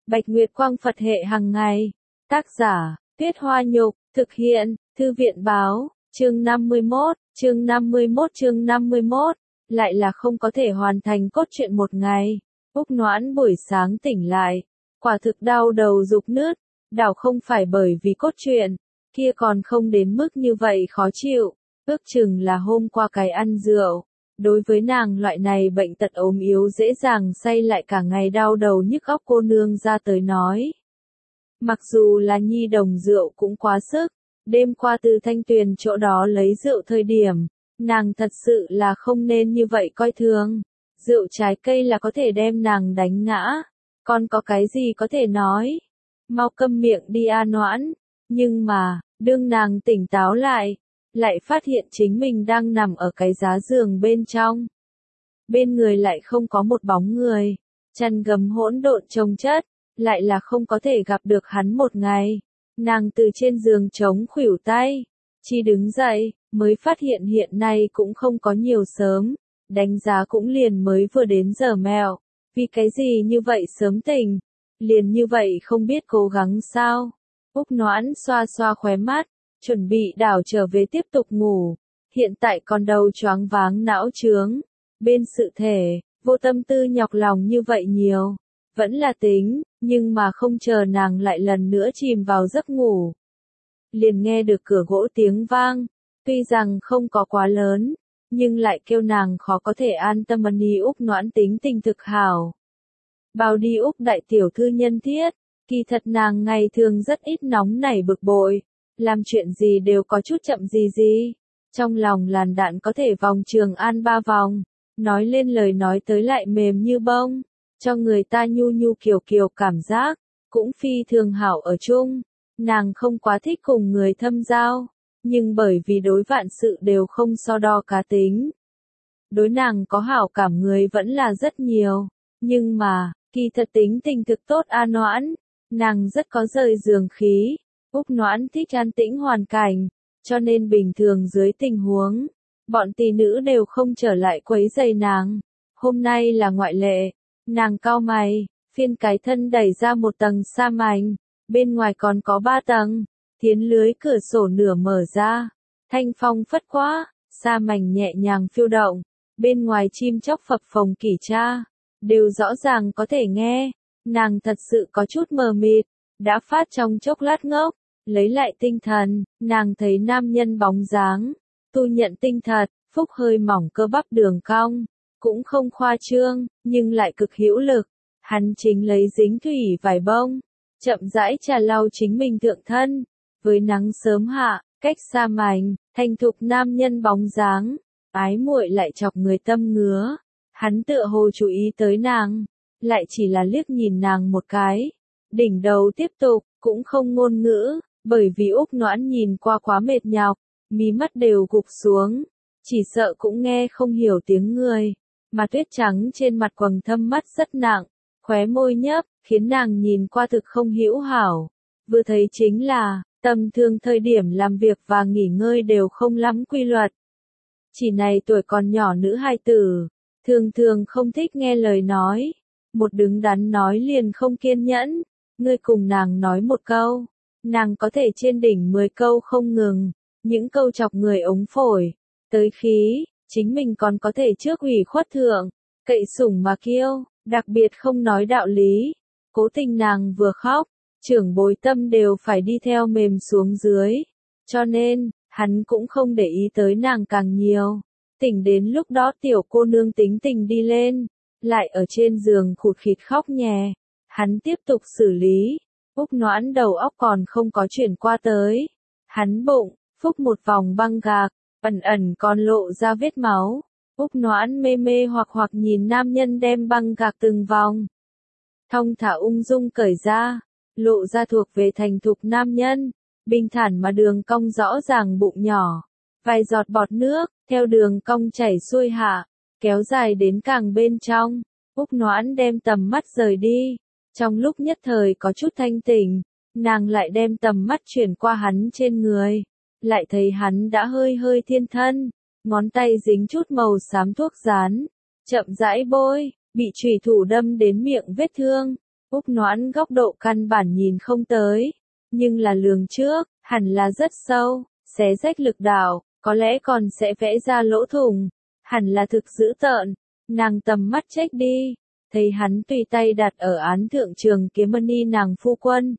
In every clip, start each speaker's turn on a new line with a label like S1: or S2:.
S1: Bạch Nguyệt Quang Phật hệ hàng ngày. Tác giả, Tuyết Hoa Nhục, thực hiện, Thư viện báo, chương 51, chương 51, lại là không có thể hoàn thành cốt truyện một ngày. Úc Noãn buổi sáng tỉnh lại, quả thực đau đầu rục nứt, đảo không phải bởi vì cốt truyện, kia còn không đến mức như vậy khó chịu, ước chừng là hôm qua cái ăn rượu. Đối với nàng loại này bệnh tật ốm yếu dễ dàng say lại cả ngày đau đầu nhức óc cô nương ra tới nói. Mặc dù là nhi đồng rượu cũng quá sức, đêm qua từ Thanh Tuyền chỗ đó lấy rượu thời điểm, nàng thật sự là không nên như vậy coi thường. Rượu trái cây là có thể đem nàng đánh ngã, còn có cái gì có thể nói. Mau câm miệng đi A Noãn, nhưng mà, đương nàng tỉnh táo lại phát hiện chính mình đang nằm ở cái giá giường bên trong. Bên người lại không có một bóng người, chăn gấm hỗn độn chồng chất, lại là không có thể gặp được hắn một ngày. Nàng từ trên giường chống khuỷu tay, chỉ đứng dậy, mới phát hiện hiện nay cũng không có nhiều sớm, đánh giá cũng liền mới vừa đến giờ mèo, vì cái gì như vậy sớm tỉnh, liền như vậy không biết cố gắng sao. Úc Noãn xoa xoa khóe mắt, chuẩn bị đảo trở về tiếp tục ngủ, hiện tại còn đầu choáng váng não chướng, bên sự thể, vô tâm tư nhọc lòng như vậy nhiều, vẫn là tính, nhưng mà không chờ nàng lại lần nữa chìm vào giấc ngủ. Liền nghe được cửa gỗ tiếng vang, tuy rằng không có quá lớn, nhưng lại kêu nàng khó có thể an tâm. Đi Úc Noãn tính tình thực hảo. Bao đi Úc đại tiểu thư nhân thiết, kỳ thật nàng ngày thường rất ít nóng nảy bực bội, làm chuyện gì đều có chút chậm gì. Trong lòng làn đạn có thể vòng Trường An 3 vòng, nói lên lời nói tới lại mềm như bông, cho người ta nhu nhu kiều cảm giác, cũng phi thường hảo ở chung. Nàng không quá thích cùng người thâm giao, nhưng bởi vì đối vạn sự đều không so đo cá tính. Đối nàng có hảo cảm người vẫn là rất nhiều, nhưng mà, kỳ thật tính tình thực tốt A Noãn, nàng rất có rời giường khí. Úc Noãn thích an tĩnh hoàn cảnh, cho nên bình thường dưới tình huống, bọn tỷ nữ đều không trở lại quấy rầy nàng. Hôm nay là ngoại lệ, nàng cau mày, phiên cái thân đẩy ra một tầng sa mảnh, bên ngoài còn có 3 tầng, thiến lưới cửa sổ nửa mở ra, thanh phong phất quá, sa mảnh nhẹ nhàng phiêu động, bên ngoài chim chóc phập phồng kỉ tra, đều rõ ràng có thể nghe. Nàng thật sự có chút mờ mịt, đã phát trong chốc lát ngốc, lấy lại tinh thần, nàng thấy nam nhân bóng dáng, tu nhận tinh thật, phúc hơi mỏng cơ bắp đường cong, cũng không khoa trương, nhưng lại cực hữu lực. Hắn chính lấy dính thủy vải bông, chậm rãi trà lau chính mình thượng thân, với nắng sớm hạ, cách xa mảnh, thành thục nam nhân bóng dáng, ái muội lại chọc người tâm ngứa. Hắn tựa hồ chú ý tới nàng, lại chỉ là liếc nhìn nàng một cái, đỉnh đầu tiếp tục, cũng không ngôn ngữ, bởi vì Úc Noãn nhìn qua quá mệt nhọc, mí mắt đều gục xuống, chỉ sợ cũng nghe không hiểu tiếng người, mà tuyết trắng trên mặt quầng thâm mắt rất nặng, khóe môi nhấp, khiến nàng nhìn qua thực không hữu hảo, vừa thấy chính là, tầm thường thời điểm làm việc và nghỉ ngơi đều không lắm quy luật. Chỉ này tuổi còn nhỏ nữ hài tử, thường không thích nghe lời nói, một đứng đắn nói liền không kiên nhẫn, ngươi cùng nàng nói một câu, nàng có thể trên đỉnh 10 câu không ngừng, những câu chọc người ống phổi, tới khí, chính mình còn có thể trước ủy khuất thượng, cậy sủng mà kiêu, đặc biệt không nói đạo lý, cố tình nàng vừa khóc, trưởng bối tâm đều phải đi theo mềm xuống dưới, cho nên, hắn cũng không để ý tới nàng càng nhiều. Tỉnh đến lúc đó tiểu cô nương tính tình đi lên, lại ở trên giường khụt khịt khóc nhè, hắn tiếp tục xử lý. Úc Noãn đầu óc còn không có chuyển qua tới, hắn bụng, phúc một vòng băng gạc, ẩn còn lộ ra vết máu. Úc Noãn mê hoặc nhìn nam nhân đem băng gạc từng vòng, thong thả ung dung cởi ra, lộ ra thuộc về thành thục nam nhân, bình thản mà đường cong rõ ràng bụng nhỏ, vài giọt bọt nước, theo đường cong chảy xuôi hạ, kéo dài đến càng bên trong. Úc Noãn đem tầm mắt rời đi, trong lúc nhất thời có chút thanh tỉnh, nàng lại đem tầm mắt chuyển qua hắn trên người, lại thấy hắn đã hơi thiên thân, ngón tay dính chút màu xám thuốc dán, chậm rãi bôi, bị chủy thủ đâm đến miệng vết thương, Úc Noãn góc độ căn bản nhìn không tới, nhưng là lường trước, hẳn là rất sâu, xé rách lực đạo, có lẽ còn sẽ vẽ ra lỗ thủng, hẳn là thực dữ tợn, nàng tầm mắt trách đi, thấy hắn tùy tay đặt ở án thượng trường kiếm mani nàng phu quân.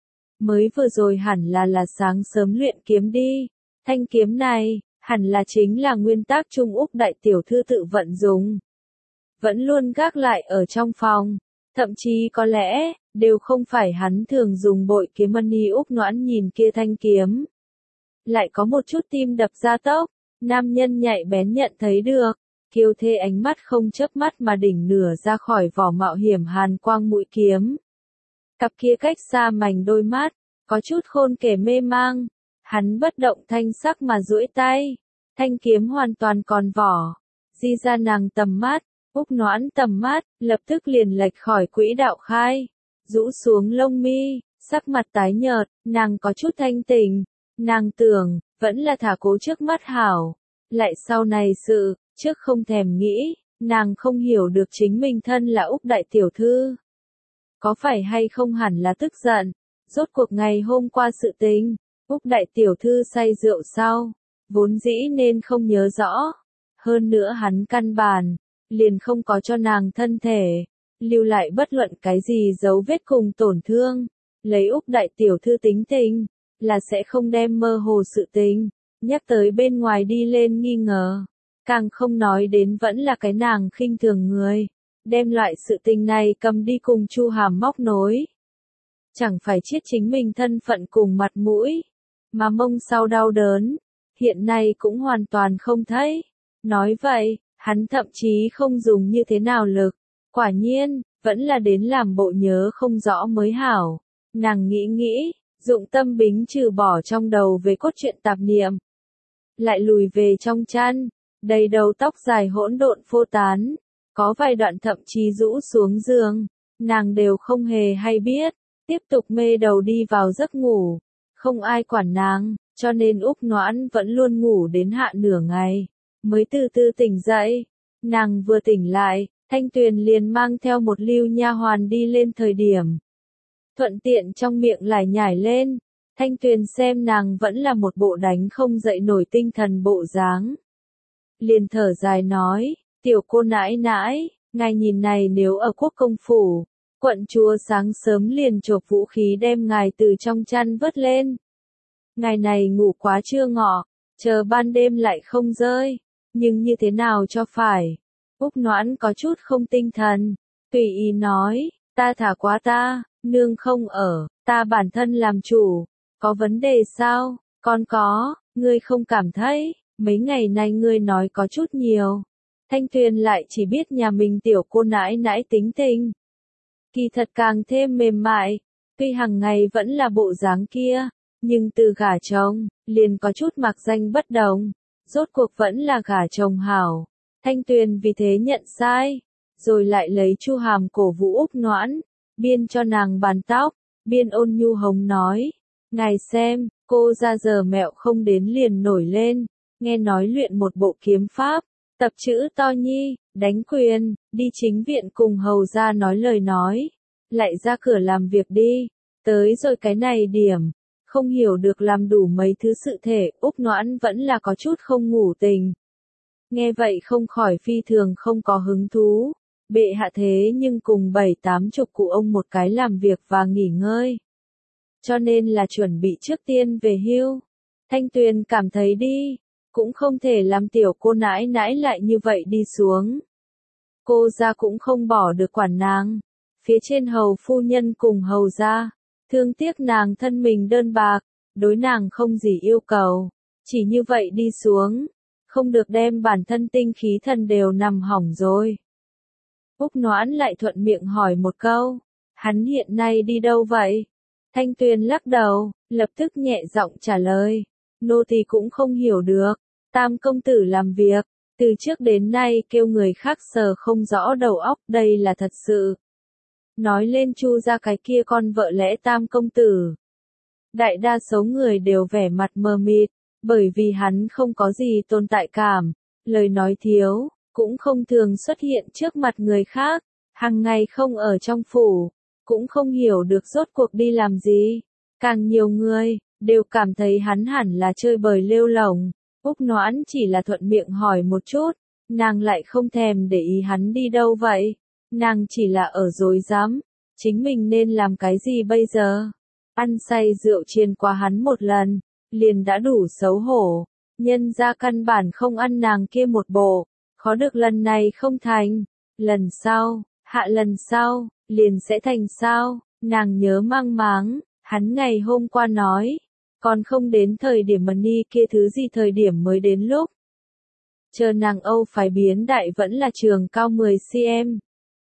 S1: Mới vừa rồi hẳn là sáng sớm luyện kiếm đi, thanh kiếm này, hẳn là chính là nguyên tắc Trung Úc đại tiểu thư tự vận dùng. Vẫn luôn gác lại ở trong phòng, thậm chí có lẽ, đều không phải hắn thường dùng bội kiếm mani. Úc Noãn nhìn kia thanh kiếm. Lại có một chút tim đập ra tốc, nam nhân nhạy bén nhận thấy được, kiêu thê ánh mắt không chớp mắt mà đỉnh nửa ra khỏi vỏ mạo hiểm hàn quang mũi kiếm. Cặp kia cách xa mảnh đôi mắt, có chút khôn kể mê mang, hắn bất động thanh sắc mà duỗi tay, thanh kiếm hoàn toàn còn vỏ, di ra nàng tầm mắt. Úc Noãn tầm mắt, lập tức liền lệch khỏi quỹ đạo khai, rũ xuống lông mi, sắc mặt tái nhợt, nàng có chút thanh tỉnh, nàng tưởng, vẫn là thả cố trước mắt hảo, lại sau này sự, trước không thèm nghĩ, nàng không hiểu được chính mình thân là Úc đại tiểu thư. Có phải hay không hẳn là tức giận, rốt cuộc ngày hôm qua sự tình, Úc đại tiểu thư say rượu sau, vốn dĩ nên không nhớ rõ, hơn nữa hắn căn bản liền không có cho nàng thân thể, lưu lại bất luận cái gì dấu vết cùng tổn thương, lấy Úc đại tiểu thư tính tình, là sẽ không đem mơ hồ sự tình, nhắc tới bên ngoài đi lên nghi ngờ, càng không nói đến vẫn là cái nàng khinh thường người, đem loại sự tình này cầm đi cùng Chu Hàm móc nối. Chẳng phải chiết chính mình thân phận cùng mặt mũi, mà mông sau đau đớn, hiện nay cũng hoàn toàn không thấy. Nói vậy, hắn thậm chí không dùng như thế nào lực, quả nhiên, vẫn là đến làm bộ nhớ không rõ mới hảo. Nàng nghĩ, dụng tâm bính trừ bỏ trong đầu về cốt truyện tạp niệm. Lại lùi về trong chăn, đầy đầu tóc dài hỗn độn phô tán, có vài đoạn thậm chí rũ xuống giường, nàng đều không hề hay biết, tiếp tục mê đầu đi vào giấc ngủ, không ai quản nàng, cho nên Úc Noãn vẫn luôn ngủ đến hạ nửa ngày, mới từ từ tỉnh dậy. Nàng vừa tỉnh lại, Thanh Tuyền liền mang theo một lưu nha hoàn đi lên thời điểm. Thuận tiện trong miệng lại nhảy lên, Thanh Tuyền xem nàng vẫn là một bộ đánh không dậy nổi tinh thần bộ dáng. Liền thở dài nói, tiểu cô nãi nãi, ngài nhìn này nếu ở quốc công phủ, quận chúa sáng sớm liền chộp vũ khí đem ngài từ trong chăn vớt lên. Ngài này ngủ quá trưa ngọ, chờ ban đêm lại không rơi, nhưng như thế nào cho phải. Úc Noãn có chút không tinh thần, tùy ý nói, ta thả quá ta, nương không ở, ta bản thân làm chủ, có vấn đề sao, con có, ngươi không cảm thấy, mấy ngày nay ngươi nói có chút nhiều. Thanh Tuyền lại chỉ biết nhà mình tiểu cô nãi nãi tính tình. Kỳ thật càng thêm mềm mại, tuy hàng ngày vẫn là bộ dáng kia, nhưng từ gả chồng, liền có chút mặc danh bất đồng, rốt cuộc vẫn là gả chồng hảo. Thanh Tuyền vì thế nhận sai, rồi lại lấy Chu Hàm cổ vũ Úc Noãn, biên cho nàng bàn tóc, biên ôn nhu hồng nói, ngài xem, cô ra giờ mẹo không đến liền nổi lên, nghe nói luyện một bộ kiếm pháp, tập chữ to nhi, đánh quyền, đi chính viện cùng hầu ra nói lời nói, lại ra cửa làm việc đi, tới rồi cái này điểm, không hiểu được làm đủ mấy thứ sự thể, Úc Noãn vẫn là có chút không ngủ tình. Nghe vậy không khỏi phi thường không có hứng thú, bệ hạ thế nhưng cùng 7-80 cụ ông một cái làm việc và nghỉ ngơi. Cho nên là chuẩn bị trước tiên về hưu. Thanh Tuyền cảm thấy đi, cũng không thể làm tiểu cô nãi nãi lại như vậy đi xuống. Cô ra cũng không bỏ được quản nàng. Phía trên hầu phu nhân cùng hầu ra, thương tiếc nàng thân mình đơn bạc, đối nàng không gì yêu cầu, chỉ như vậy đi xuống, không được đem bản thân tinh khí thần đều nằm hỏng rồi. Úc Noãn lại thuận miệng hỏi một câu, hắn hiện nay đi đâu vậy? Thanh Tuyền lắc đầu, lập tức nhẹ giọng trả lời, nô tỳ cũng không hiểu được, Tam công tử làm việc, từ trước đến nay kêu người khác sờ không rõ đầu óc, đây là thật sự. Nói lên Chu ra cái kia con vợ lẽ Tam công tử. Đại đa số người đều vẻ mặt mờ mịt, bởi vì hắn không có gì tồn tại cảm, lời nói thiếu, cũng không thường xuất hiện trước mặt người khác, hàng ngày không ở trong phủ, cũng không hiểu được rốt cuộc đi làm gì. Càng nhiều người, đều cảm thấy hắn hẳn là chơi bời lêu lổng. Úc Noãn chỉ là thuận miệng hỏi một chút, nàng lại không thèm để ý hắn đi đâu vậy. Nàng chỉ là ở dối rắm chính mình nên làm cái gì bây giờ. Ăn say rượu chiên qua hắn một lần, liền đã đủ xấu hổ. Nhân ra căn bản không ăn nàng kia một bộ, khó được lần này không thành. Lần sau, hạ lần sau, liền sẽ thành sao, nàng nhớ mang máng, hắn ngày hôm qua nói, còn không đến thời điểm mà ni kia thứ gì thời điểm mới đến lúc. Chờ nàng Âu phải biến đại vẫn là trường cao 10cm.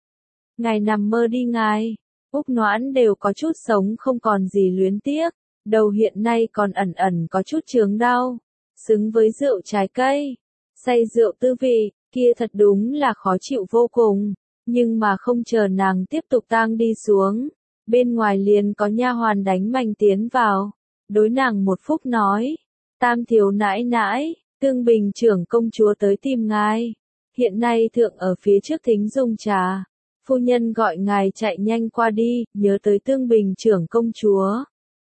S1: Ngài nằm mơ đi ngài, Úc Noãn đều có chút sống không còn gì luyến tiếc, đầu hiện nay còn ẩn ẩn có chút chướng đau, xứng với rượu trái cây, say rượu tư vị, kia thật đúng là khó chịu vô cùng, nhưng mà không chờ nàng tiếp tục tang đi xuống, bên ngoài liền có nha hoàn đánh manh tiến vào, đối nàng một phút nói, Tam thiếu nãi nãi, Tương Bình trưởng công chúa tới tìm ngài, hiện nay thượng ở phía trước thính dung trà. Phu nhân gọi ngài chạy nhanh qua đi, nhớ tới Tương Bình trưởng công chúa.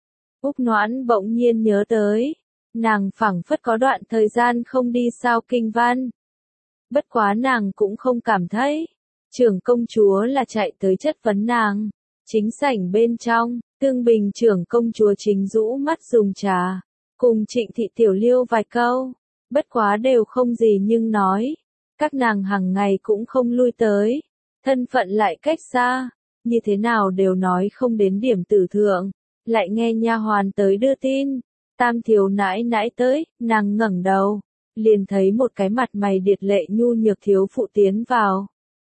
S1: Úc Noãn bỗng nhiên nhớ tới, nàng phảng phất có đoạn thời gian không đi sao kinh văn. Bất quá nàng cũng không cảm thấy, trưởng công chúa là chạy tới chất vấn nàng. Chính sảnh bên trong, Tương Bình trưởng công chúa chính rũ mắt dùng trà, cùng Trịnh thị tiểu liêu vài câu, bất quá đều không gì nhưng nói. Các nàng hàng ngày cũng không lui tới. Thân phận lại cách xa, như thế nào đều nói không đến điểm tử thượng, lại nghe nha hoàn tới đưa tin, Tam thiếu nãi nãi tới, nàng ngẩng đầu, liền thấy một cái mặt mày điệt lệ nhu nhược thiếu phụ tiến vào.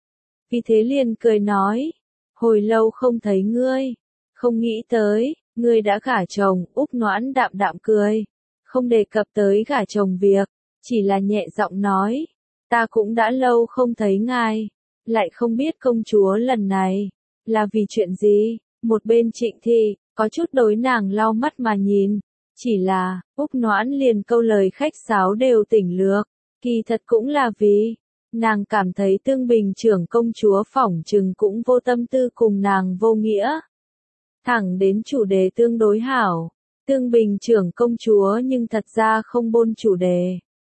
S1: Vì thế liền cười nói, hồi lâu không thấy ngươi, không nghĩ tới, ngươi đã gả chồng. Úc Noãn đạm đạm cười, không đề cập tới gả chồng việc, chỉ là nhẹ giọng nói, ta cũng đã lâu không thấy ngài. Lại không biết công chúa lần này, là vì chuyện gì, một bên Trịnh thị, có chút đối nàng lau mắt mà nhìn, chỉ là, Úc Noãn liền câu lời khách sáo đều tỉnh lược, kỳ thật cũng là vì, nàng cảm thấy Tương Bình trưởng công chúa phỏng chừng cũng vô tâm tư cùng nàng vô nghĩa. Thẳng đến chủ đề tương đối hảo, Tương Bình trưởng công chúa nhưng thật ra không bôn chủ đề.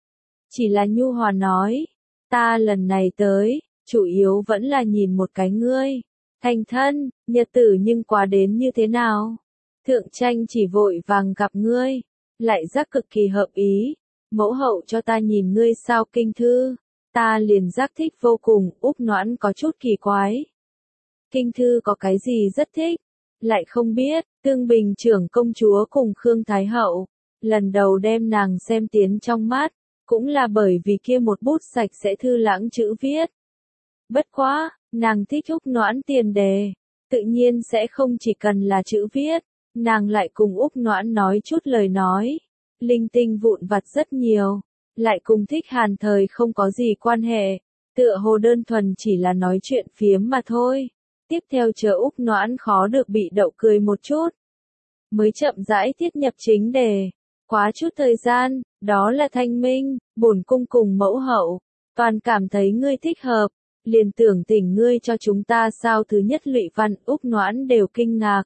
S1: Chỉ là nhu hòa nói, ta lần này tới, chủ yếu vẫn là nhìn một cái ngươi, thành thân, nhật tử nhưng quá đến như thế nào. Thượng tranh chỉ vội vàng gặp ngươi, lại giác cực kỳ hợp ý, mẫu hậu cho ta nhìn ngươi sao kinh thư, ta liền giác thích vô cùng. Úc Noãn có chút kỳ quái. Kinh thư có cái gì rất thích, lại không biết, Tương Bình trưởng công chúa cùng Khương Thái Hậu, lần đầu đem nàng xem tiến trong mắt, cũng là bởi vì kia một bút sạch sẽ thư lãng chữ viết. Bất quá, nàng thích Úc Noãn tiền đề, tự nhiên sẽ không chỉ cần là chữ viết, nàng lại cùng Úc Noãn nói chút lời nói, linh tinh vụn vặt rất nhiều, lại cùng thích Hàn thời không có gì quan hệ, tựa hồ đơn thuần chỉ là nói chuyện phiếm mà thôi. Tiếp theo chờ Úc Noãn khó được bị đậu cười một chút, mới chậm rãi thiết nhập chính đề. Quá chút thời gian, đó là thanh minh, bổn cung cùng mẫu hậu, toàn cảm thấy ngươi thích hợp. Liền tưởng thỉnh ngươi cho chúng ta sao thứ nhất lụy văn. Úc Noãn đều kinh ngạc.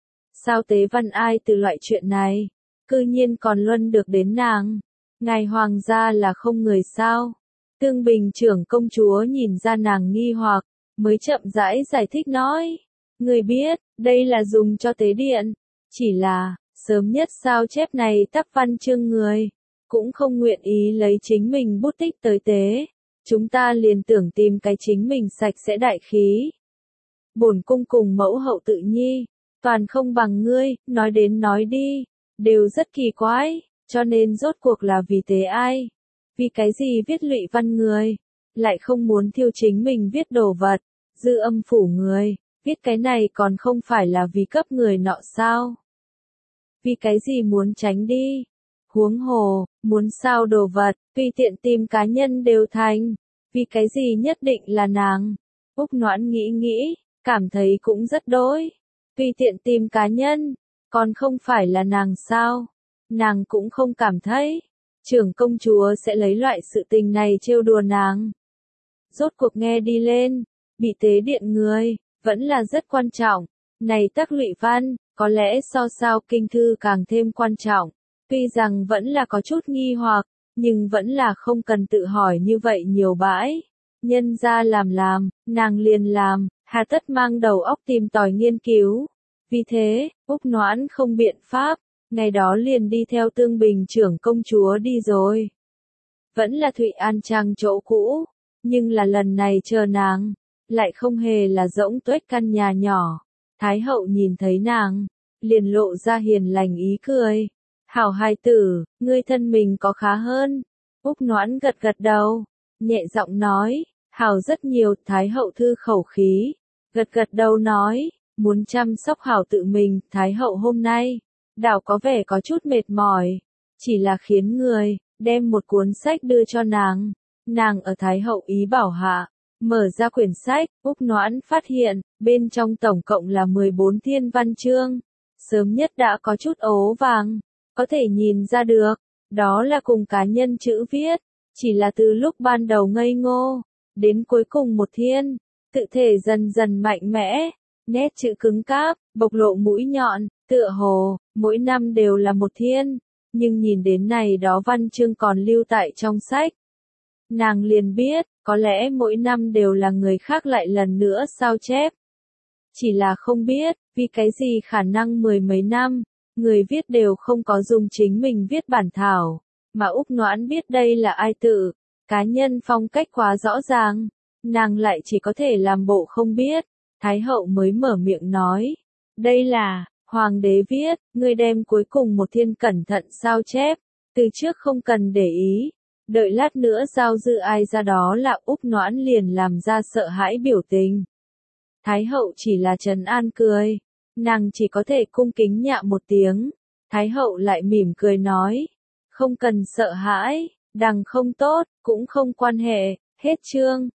S1: Sao tế văn ai từ loại chuyện này, cư nhiên còn luân được đến nàng. Ngài hoàng gia là không người sao. Tương Bình trưởng công chúa nhìn ra nàng nghi hoặc, mới chậm rãi giải thích nói. Người biết, đây là dùng cho tế điện. Chỉ là, sớm nhất sao chép này tác văn chương người, cũng không nguyện ý lấy chính mình bút tích tới tế. Chúng ta liền tưởng tìm cái chính mình sạch sẽ đại khí. Bổn cung cùng mẫu hậu tự nhi, toàn không bằng ngươi, nói đến nói đi, đều rất kỳ quái, cho nên rốt cuộc là vì tế ai? Vì cái gì viết lụy văn người, lại không muốn thiêu chính mình viết đồ vật, dư âm phủ người, viết cái này còn không phải là vì cấp người nọ sao? Vì cái gì muốn tránh đi? Huống hồ, muốn sao đồ vật, tùy tiện tìm cá nhân đều thành. Vì cái gì nhất định là nàng? Úc Noãn nghĩ nghĩ, cảm thấy cũng rất đối. Tùy tiện tìm cá nhân, còn không phải là nàng sao? Nàng cũng không cảm thấy, trưởng công chúa sẽ lấy loại sự tình này trêu đùa nàng. Rốt cuộc nghe đi lên, bị tế điện người, vẫn là rất quan trọng. Này Tắc Lụy Văn, có lẽ so sao kinh thư càng thêm quan trọng. Tuy rằng vẫn là có chút nghi hoặc, nhưng vẫn là không cần tự hỏi như vậy nhiều bãi. Nhân ra làm, nàng liền làm, hà tất mang đầu óc tìm tòi nghiên cứu. Vì thế, Úc Noãn không biện pháp, ngày đó liền đi theo Tương Bình trưởng công chúa đi rồi. Vẫn là Thụy An Trang chỗ cũ, nhưng là lần này chờ nàng, lại không hề là rỗng tuếch căn nhà nhỏ. Thái hậu nhìn thấy nàng, liền lộ ra hiền lành ý cười. Hảo hài tử, ngươi thân mình có khá hơn. Úc Noãn gật gật đầu, nhẹ giọng nói, hảo rất nhiều. Thái hậu thư khẩu khí, gật gật đầu nói, muốn chăm sóc hảo tự mình. Thái hậu hôm nay, đảo có vẻ có chút mệt mỏi, chỉ là khiến người, đem một cuốn sách đưa cho nàng. Nàng ở Thái hậu ý bảo hạ, mở ra quyển sách, Úc Noãn phát hiện, bên trong tổng cộng là 14 thiên văn chương. Sớm nhất đã có chút ố vàng, có thể nhìn ra được, đó là cùng cá nhân chữ viết, chỉ là từ lúc ban đầu ngây ngô, đến cuối cùng một thiên, tự thể dần dần mạnh mẽ, nét chữ cứng cáp, bộc lộ mũi nhọn, tựa hồ, mỗi năm đều là một thiên, nhưng nhìn đến này đó văn chương còn lưu tại trong sách. Nàng liền biết, có lẽ mỗi năm đều là người khác lại lần nữa sao chép. Chỉ là không biết, vì cái gì khả năng mười mấy năm, người viết đều không có dùng chính mình viết bản thảo, mà Úc Noãn biết đây là ai tự, cá nhân phong cách quá rõ ràng, nàng lại chỉ có thể làm bộ không biết. Thái hậu mới mở miệng nói, đây là, hoàng đế viết, ngươi đem cuối cùng một thiên cẩn thận sao chép, từ trước không cần để ý, đợi lát nữa giao dư ai ra. Đó là Úc Noãn liền làm ra sợ hãi biểu tình. Thái hậu chỉ là trấn an cười, nàng chỉ có thể cung kính nhạ một tiếng. Thái hậu lại mỉm cười nói, không cần sợ hãi, đằng không tốt, cũng không quan hệ, hết chương.